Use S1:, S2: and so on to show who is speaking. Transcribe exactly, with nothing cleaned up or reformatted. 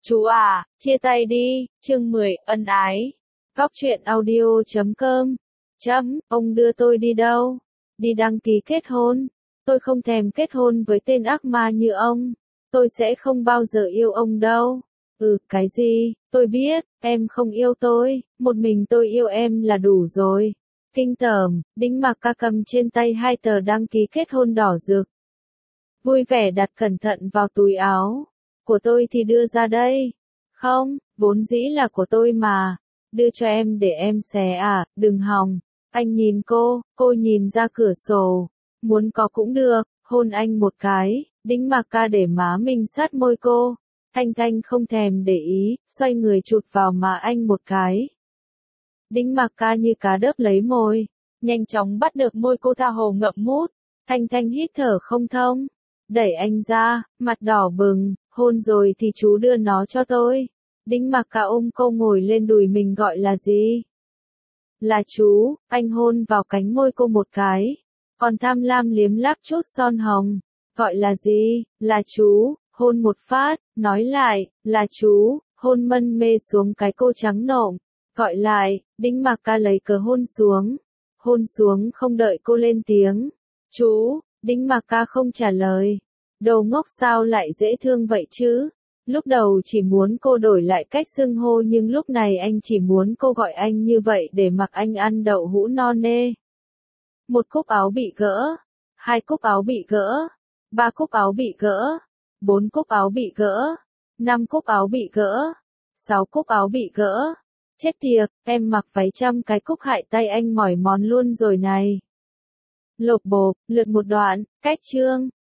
S1: Chú à, chia tay đi, chương mười, ân ái. Góc truyện audio chấm com. Chấm, ông đưa tôi đi đâu? Đi đăng ký kết hôn. Tôi không thèm kết hôn với tên ác ma như ông. Tôi sẽ không bao giờ yêu ông đâu. Ừ, cái gì? Tôi biết, em không yêu tôi, một mình tôi yêu em là đủ rồi. Kinh tởm, Đinh Mạc Ca cầm trên tay hai tờ đăng ký kết hôn đỏ rực. Vui vẻ đặt cẩn thận vào túi áo. Của tôi thì đưa ra đây. Không, vốn dĩ là của tôi mà. Đưa cho em để em xé à, đừng hòng. Anh nhìn cô, cô nhìn ra cửa sổ. Muốn có cũng được, hôn anh một cái. Đinh Mạc Ca để má mình sát môi cô. Thanh Thanh không thèm để ý, xoay người chụt vào má anh một cái. Đinh Mạc Ca như cá đớp lấy môi, nhanh chóng bắt được môi cô tha hồ ngậm mút. Thanh Thanh hít thở không thông, đẩy anh ra, mặt đỏ bừng, hôn rồi thì chú đưa nó cho tôi. Đinh Mạc Ca ôm cô ngồi lên đùi mình gọi là gì? Là chú, anh hôn vào cánh môi cô một cái, còn tham lam liếm láp chút son hồng. Gọi là gì? Là chú, hôn một phát, nói lại, là chú, hôn mân mê xuống cái cô trắng nộm. Gọi lại, Đinh Mạc Ca lấy cớ hôn xuống. Hôn xuống không đợi cô lên tiếng. Chú, Đinh Mạc Ca không trả lời. Đồ ngốc sao lại dễ thương vậy chứ? Lúc đầu chỉ muốn cô đổi lại cách xưng hô nhưng lúc này anh chỉ muốn cô gọi anh như vậy để mặc anh ăn đậu hũ no nê. Một cúc áo bị gỡ. Hai cúc áo bị gỡ. Ba cúc áo bị gỡ. Bốn cúc áo bị gỡ. Năm cúc áo bị gỡ. Sáu cúc áo bị gỡ. Chết tiệt, em mặc váy trăm cái cúc hại tay anh mỏi mòn luôn rồi này. Lộp bộp, lượt một đoạn, cách chương.